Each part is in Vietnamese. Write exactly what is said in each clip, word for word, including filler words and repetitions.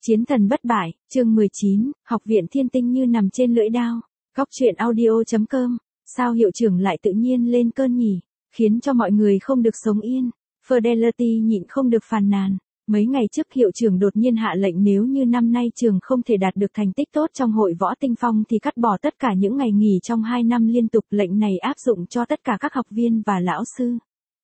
Chiến thần bất bại, chương mười chín, học viện thiên tinh như nằm trên lưỡi đao. Góc truyện audio chấm com, sao hiệu trưởng lại tự nhiên lên cơn nhỉ, khiến cho mọi người không được sống yên. Fidelity nhịn không được phàn nàn. Mấy ngày trước hiệu trưởng đột nhiên hạ lệnh nếu như năm nay trường không thể đạt được thành tích tốt trong hội võ tinh phong thì cắt bỏ tất cả những ngày nghỉ trong hai năm liên tục. Lệnh này áp dụng cho tất cả các học viên và lão sư.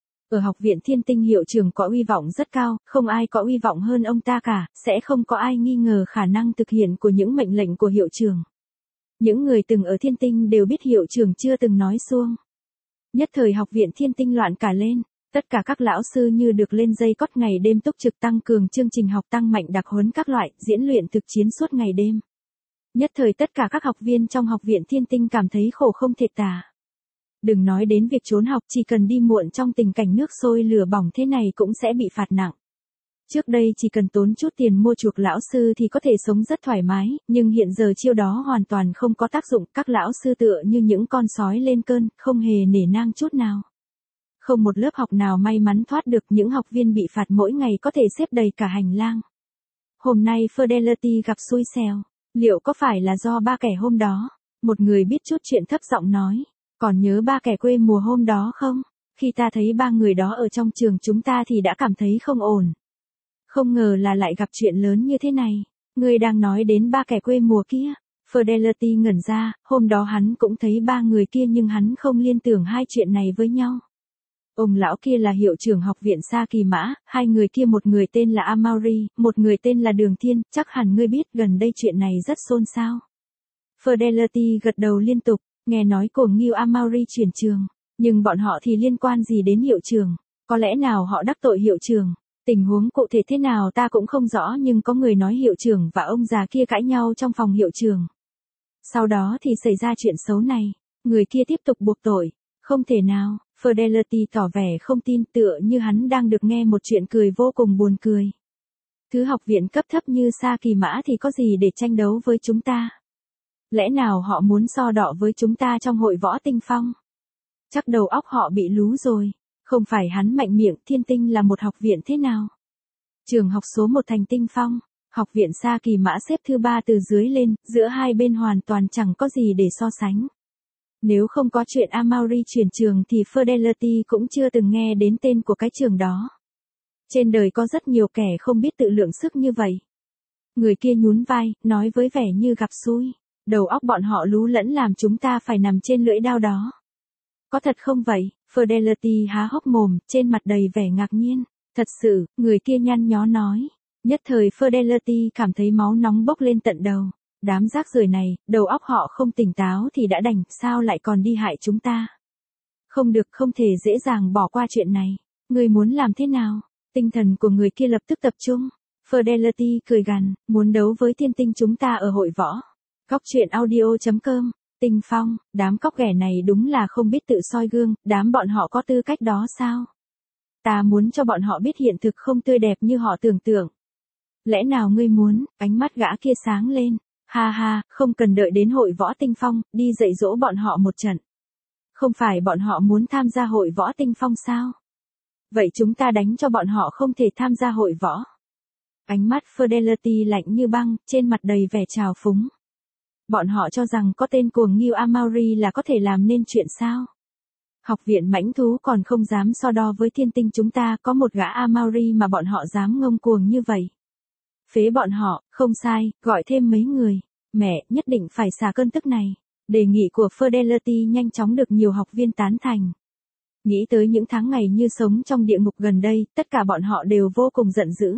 Ở học viện thiên tinh hiệu trưởng có uy vọng rất cao, không ai có uy vọng hơn ông ta cả, sẽ không có ai nghi ngờ khả năng thực hiện của những mệnh lệnh của hiệu trưởng. Những người từng ở thiên tinh đều biết hiệu trưởng chưa từng nói suông. Nhất thời học viện thiên tinh loạn cả lên, tất cả các lão sư như được lên dây cót ngày đêm túc trực tăng cường chương trình học tăng mạnh đặc huấn các loại, diễn luyện thực chiến suốt ngày đêm. Nhất thời tất cả các học viên trong học viện thiên tinh cảm thấy khổ không thể tả. Đừng nói đến việc trốn học, chỉ cần đi muộn trong tình cảnh nước sôi lửa bỏng thế này cũng sẽ bị phạt nặng. Trước đây chỉ cần tốn chút tiền mua chuộc lão sư thì có thể sống rất thoải mái, nhưng hiện giờ chiêu đó hoàn toàn không có tác dụng, các lão sư tựa như những con sói lên cơn, không hề nể nang chút nào. Không một lớp học nào may mắn thoát được, những học viên bị phạt mỗi ngày có thể xếp đầy cả hành lang. Hôm nay Fidelity gặp xui xẻo, liệu có phải là do ba kẻ hôm đó? Một người biết chút chuyện thấp giọng nói. Còn nhớ ba kẻ quê mùa hôm đó không? Khi ta thấy ba người đó ở trong trường chúng ta thì đã cảm thấy không ổn. Không ngờ là lại gặp chuyện lớn như thế này. Người đang nói đến ba kẻ quê mùa kia. Fidelity ngẩn ra, hôm đó hắn cũng thấy ba người kia nhưng hắn không liên tưởng hai chuyện này với nhau. Ông lão kia là hiệu trưởng học viện Sa Kỳ Mã, hai người kia một người tên là Amaury, một người tên là Đường Thiên, chắc hẳn ngươi biết gần đây chuyện này rất xôn xao. Fidelity gật đầu liên tục. Nghe nói Cuồng Ngưu Amaury chuyển trường, nhưng bọn họ thì liên quan gì đến hiệu trưởng? Có lẽ nào họ đắc tội hiệu trưởng? Tình huống cụ thể thế nào ta cũng không rõ nhưng có người nói hiệu trưởng và ông già kia cãi nhau trong phòng hiệu trưởng. Sau đó thì xảy ra chuyện xấu này, người kia tiếp tục buộc tội. Không thể nào, Fidelity tỏ vẻ không tin tựa như hắn đang được nghe một chuyện cười vô cùng buồn cười. Thứ học viện cấp thấp như Sa Kỳ Mã thì có gì để tranh đấu với chúng ta? Lẽ nào họ muốn so đọ với chúng ta trong hội võ tinh phong? Chắc đầu óc họ bị lú rồi. Không phải hắn mạnh miệng, thiên tinh là một học viện thế nào? Trường học số một thành tinh phong, học viện Sa Kỳ Mã xếp thứ ba từ dưới lên, giữa hai bên hoàn toàn chẳng có gì để so sánh. Nếu không có chuyện Amaury chuyển trường thì Fidelity cũng chưa từng nghe đến tên của cái trường đó. Trên đời có rất nhiều kẻ không biết tự lượng sức như vậy. Người kia nhún vai, nói với vẻ như gặp xui. Đầu óc bọn họ lú lẫn làm chúng ta phải nằm trên lưỡi đao đó. Có thật không vậy? Fidelity há hốc mồm, trên mặt đầy vẻ ngạc nhiên. Thật sự, người kia nhăn nhó nói. Nhất thời Fidelity cảm thấy máu nóng bốc lên tận đầu. Đám rác rưởi này, đầu óc họ không tỉnh táo thì đã đành, sao lại còn đi hại chúng ta? Không được, không thể dễ dàng bỏ qua chuyện này. Người muốn làm thế nào? Tinh thần của người kia lập tức tập trung. Fidelity cười gằn, muốn đấu với thiên tinh chúng ta ở hội võ. Góc truyện audio chấm com, Tinh Phong, đám cóc ghẻ này đúng là không biết tự soi gương, đám bọn họ có tư cách đó sao? Ta muốn cho bọn họ biết hiện thực không tươi đẹp như họ tưởng tượng. Lẽ nào ngươi muốn? Ánh mắt gã kia sáng lên. Ha ha, không cần đợi đến hội võ Tinh Phong, đi dạy dỗ bọn họ một trận. Không phải bọn họ muốn tham gia hội võ Tinh Phong sao? Vậy chúng ta đánh cho bọn họ không thể tham gia hội võ. Ánh mắt Fidelity lạnh như băng, trên mặt đầy vẻ trào phúng. Bọn họ cho rằng có tên Cuồng Ngưu Amaury là có thể làm nên chuyện sao? Học viện mãnh thú còn không dám so đo với thiên tinh chúng ta, có một gã Amaury mà bọn họ dám ngông cuồng như vậy. Phế bọn họ, không sai, gọi thêm mấy người. Mẹ, nhất định phải xả cơn tức này. Đề nghị của Fidelity nhanh chóng được nhiều học viên tán thành. Nghĩ tới những tháng ngày như sống trong địa ngục gần đây, tất cả bọn họ đều vô cùng giận dữ.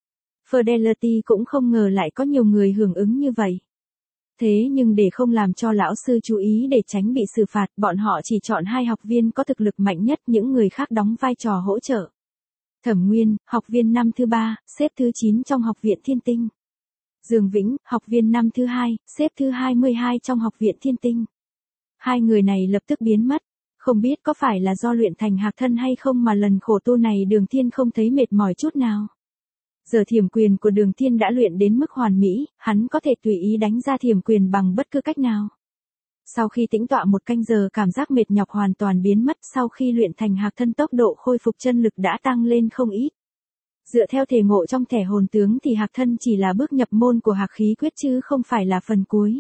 Fidelity cũng không ngờ lại có nhiều người hưởng ứng như vậy. Thế nhưng để không làm cho lão sư chú ý để tránh bị xử phạt, bọn họ chỉ chọn hai học viên có thực lực mạnh nhất, những người khác đóng vai trò hỗ trợ. Thẩm Nguyên, học viên năm thứ ba, xếp thứ chín trong học viện thiên tinh. Dương Vĩnh, học viên năm thứ hai, xếp thứ hai mươi hai trong học viện thiên tinh. Hai người này lập tức biến mất. Không biết có phải là do luyện thành hạc thân hay không mà lần khổ tu này Đường Thiên không thấy mệt mỏi chút nào. Giờ thiểm quyền của Đường Thiên đã luyện đến mức hoàn mỹ, hắn có thể tùy ý đánh ra thiểm quyền bằng bất cứ cách nào. Sau khi tĩnh tọa một canh giờ cảm giác mệt nhọc hoàn toàn biến mất, sau khi luyện thành hạc thân tốc độ khôi phục chân lực đã tăng lên không ít. Dựa theo thể ngộ trong thẻ hồn tướng thì hạc thân chỉ là bước nhập môn của hạc khí quyết chứ không phải là phần cuối.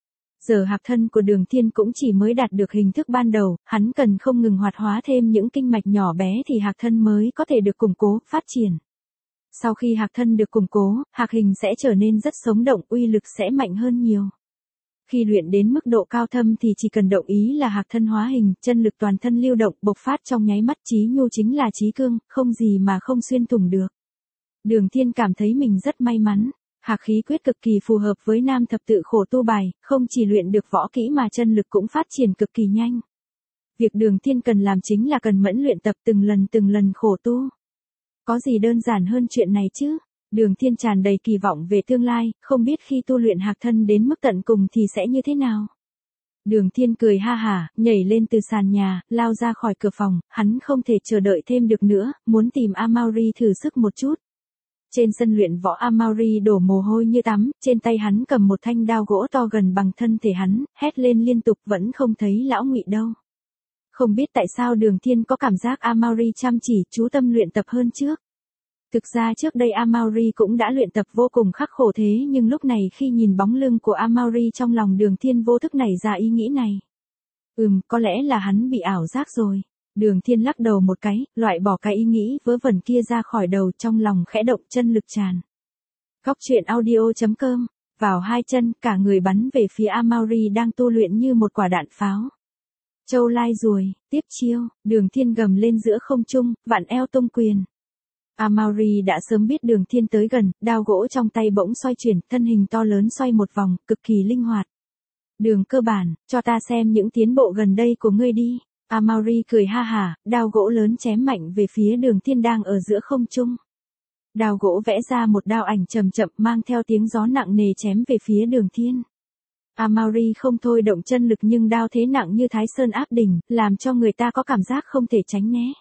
Giờ hạc thân của Đường Thiên cũng chỉ mới đạt được hình thức ban đầu, hắn cần không ngừng hoạt hóa thêm những kinh mạch nhỏ bé thì hạc thân mới có thể được củng cố, phát triển. Sau khi hạc thân được củng cố, hạc hình sẽ trở nên rất sống động, uy lực sẽ mạnh hơn nhiều. Khi luyện đến mức độ cao thâm thì chỉ cần động ý là hạc thân hóa hình, chân lực toàn thân lưu động, bộc phát trong nháy mắt, chí nhu chính là chí cương, không gì mà không xuyên thủng được. Đường Thiên cảm thấy mình rất may mắn. Hạc khí quyết cực kỳ phù hợp với nam thập tự khổ tu bài, không chỉ luyện được võ kỹ mà chân lực cũng phát triển cực kỳ nhanh. Việc Đường Thiên cần làm chính là cần mẫn luyện tập từng lần từng lần khổ tu. Có gì đơn giản hơn chuyện này chứ? Đường Thiên tràn đầy kỳ vọng về tương lai, không biết khi tu luyện hạc thân đến mức tận cùng thì sẽ như thế nào. Đường Thiên cười ha hả, nhảy lên từ sàn nhà, lao ra khỏi cửa phòng, hắn không thể chờ đợi thêm được nữa, muốn tìm Amauri thử sức một chút. Trên sân luyện võ Amauri đổ mồ hôi như tắm, trên tay hắn cầm một thanh đao gỗ to gần bằng thân thể hắn, hét lên liên tục vẫn không thấy lão Ngụy đâu. Không biết tại sao Đường Thiên có cảm giác Amauri chăm chỉ, chú tâm luyện tập hơn trước. Thực ra trước đây Amauri cũng đã luyện tập vô cùng khắc khổ thế nhưng lúc này khi nhìn bóng lưng của Amauri trong lòng Đường Thiên vô thức nảy ra ý nghĩ này. Ừm, có lẽ là hắn bị ảo giác rồi. Đường Thiên lắc đầu một cái, loại bỏ cái ý nghĩ vớ vẩn kia ra khỏi đầu, trong lòng khẽ động, chân lực tràn. Góc truyện audio chấm com, vào hai chân, cả người bắn về phía Amauri đang tu luyện như một quả đạn pháo. Châu lai ruồi, tiếp chiêu, Đường Thiên gầm lên giữa không trung, vặn eo tung quyền. Amauri đã sớm biết Đường Thiên tới gần, đao gỗ trong tay bỗng xoay chuyển, thân hình to lớn xoay một vòng, cực kỳ linh hoạt. Đường cơ bản, cho ta xem những tiến bộ gần đây của ngươi đi. Amauri cười ha hả, đao gỗ lớn chém mạnh về phía Đường Thiên đang ở giữa không trung. Đao gỗ vẽ ra một đao ảnh chậm chậm mang theo tiếng gió nặng nề chém về phía Đường Thiên. Amauri không thôi động chân lực nhưng đao thế nặng như Thái Sơn áp đỉnh, làm cho người ta có cảm giác không thể tránh né.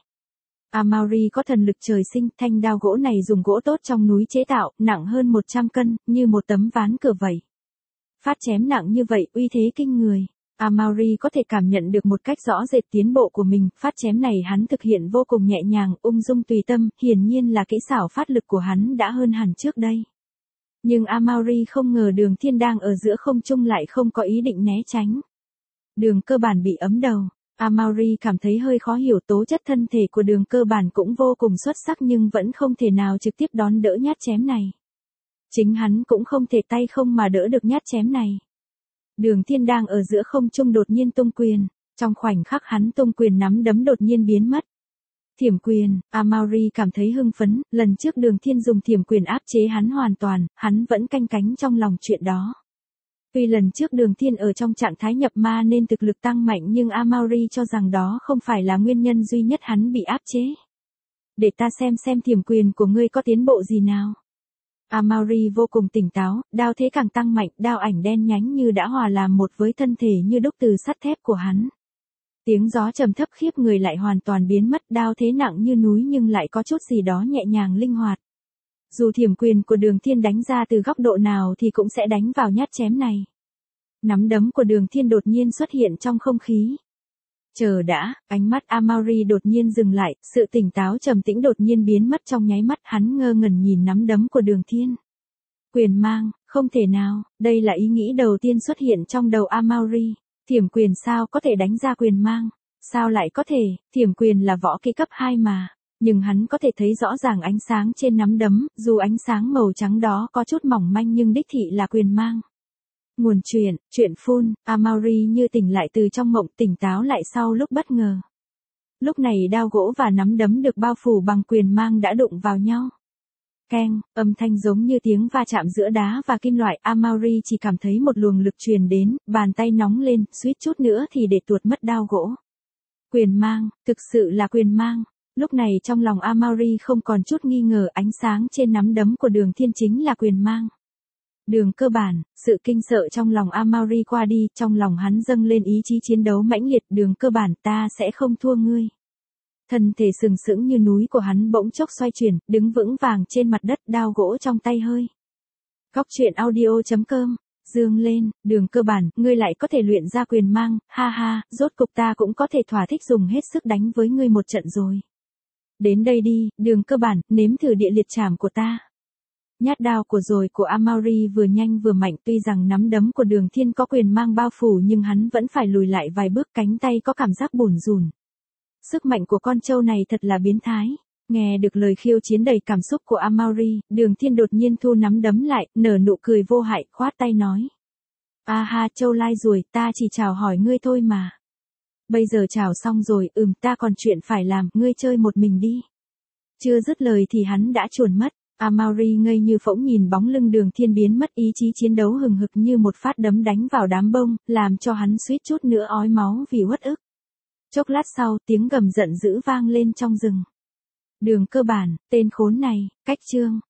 Amauri có thần lực trời sinh, thanh đao gỗ này dùng gỗ tốt trong núi chế tạo, nặng hơn một trăm cân, như một tấm ván cửa vậy. Phát chém nặng như vậy, uy thế kinh người. Amauri có thể cảm nhận được một cách rõ rệt tiến bộ của mình, phát chém này hắn thực hiện vô cùng nhẹ nhàng, ung dung tùy tâm, hiển nhiên là kỹ xảo phát lực của hắn đã hơn hẳn trước đây. Nhưng Amauri không ngờ Đường Thiên đang ở giữa không trung lại không có ý định né tránh. Đường cơ bản bị ấm đầu. Amauri cảm thấy hơi khó hiểu, tố chất thân thể của Đường cơ bản cũng vô cùng xuất sắc nhưng vẫn không thể nào trực tiếp đón đỡ nhát chém này. Chính hắn cũng không thể tay không mà đỡ được nhát chém này. Đường Thiên đang ở giữa không trung đột nhiên tung quyền, trong khoảnh khắc hắn tung quyền nắm đấm đột nhiên biến mất. Thiểm quyền, Amauri cảm thấy hưng phấn, lần trước Đường Thiên dùng thiểm quyền áp chế hắn hoàn toàn, hắn vẫn canh cánh trong lòng chuyện đó. Tuy lần trước Đường Thiên ở trong trạng thái nhập ma nên thực lực tăng mạnh nhưng Amauri cho rằng đó không phải là nguyên nhân duy nhất hắn bị áp chế. Để ta xem xem thiểm quyền của ngươi có tiến bộ gì nào. Amauri vô cùng tỉnh táo, đao thế càng tăng mạnh, đao ảnh đen nhánh như đã hòa làm một với thân thể như đúc từ sắt thép của hắn. Tiếng gió trầm thấp khiếp người lại hoàn toàn biến mất, đao thế nặng như núi nhưng lại có chút gì đó nhẹ nhàng linh hoạt. Dù thiểm quyền của Đường Thiên đánh ra từ góc độ nào thì cũng sẽ đánh vào nhát chém này. Nắm đấm của Đường Thiên đột nhiên xuất hiện trong không khí. Chờ đã, ánh mắt Amauri đột nhiên dừng lại, sự tỉnh táo trầm tĩnh đột nhiên biến mất trong nháy mắt, hắn ngơ ngẩn nhìn nắm đấm của Đường Thiên. Quyền mang, không thể nào, đây là ý nghĩ đầu tiên xuất hiện trong đầu Amauri. Thiểm quyền sao có thể đánh ra quyền mang? Sao lại có thể, thiểm quyền là võ kỹ cấp hai mà. Nhưng hắn có thể thấy rõ ràng ánh sáng trên nắm đấm, dù ánh sáng màu trắng đó có chút mỏng manh nhưng đích thị là quyền mang. Nguồn chuyện, chuyện phun, Amauri như tỉnh lại từ trong mộng, tỉnh táo lại sau lúc bất ngờ. Lúc này đao gỗ và nắm đấm được bao phủ bằng quyền mang đã đụng vào nhau. Keng, âm thanh giống như tiếng va chạm giữa đá và kim loại, Amauri chỉ cảm thấy một luồng lực truyền đến, bàn tay nóng lên, suýt chút nữa thì để tuột mất đao gỗ. Quyền mang, thực sự là quyền mang. Lúc này trong lòng Amauri không còn chút nghi ngờ, ánh sáng trên nắm đấm của Đường Thiên chính là quyền mang. Đường cơ bản, sự kinh sợ trong lòng Amauri qua đi, trong lòng hắn dâng lên ý chí chiến đấu mãnh liệt. Đường cơ bản, ta sẽ không thua ngươi. Thân thể sừng sững như núi của hắn bỗng chốc xoay chuyển, đứng vững vàng trên mặt đất, đao gỗ trong tay hơi. Góc truyện audio chấm com, dương lên, Đường cơ bản, ngươi lại có thể luyện ra quyền mang, ha ha, rốt cục ta cũng có thể thỏa thích dùng hết sức đánh với ngươi một trận rồi. Đến đây đi, Đường Cơ Bản, nếm thử địa liệt trảm của ta. Nhát đao của rồi của Amaury vừa nhanh vừa mạnh, tuy rằng nắm đấm của Đường Thiên có quyền mang bao phủ nhưng hắn vẫn phải lùi lại vài bước, cánh tay có cảm giác bủn rủn. Sức mạnh của con trâu này thật là biến thái. Nghe được lời khiêu chiến đầy cảm xúc của Amaury, Đường Thiên đột nhiên thu nắm đấm lại, nở nụ cười vô hại, khoát tay nói. A ha, trâu lai ruồi, ta chỉ chào hỏi ngươi thôi mà. Bây giờ chào xong rồi, ừm, ta còn chuyện phải làm, ngươi chơi một mình đi. Chưa dứt lời thì hắn đã chuồn mất. Amaury ngây như phỗng nhìn bóng lưng Đường Thiên biến mất, ý chí chiến đấu hừng hực như một phát đấm đánh vào đám bông, làm cho hắn suýt chút nữa ói máu vì uất ức. Chốc lát sau, tiếng gầm giận dữ vang lên trong rừng. Đường Cơ Bản, tên khốn này, cách chương.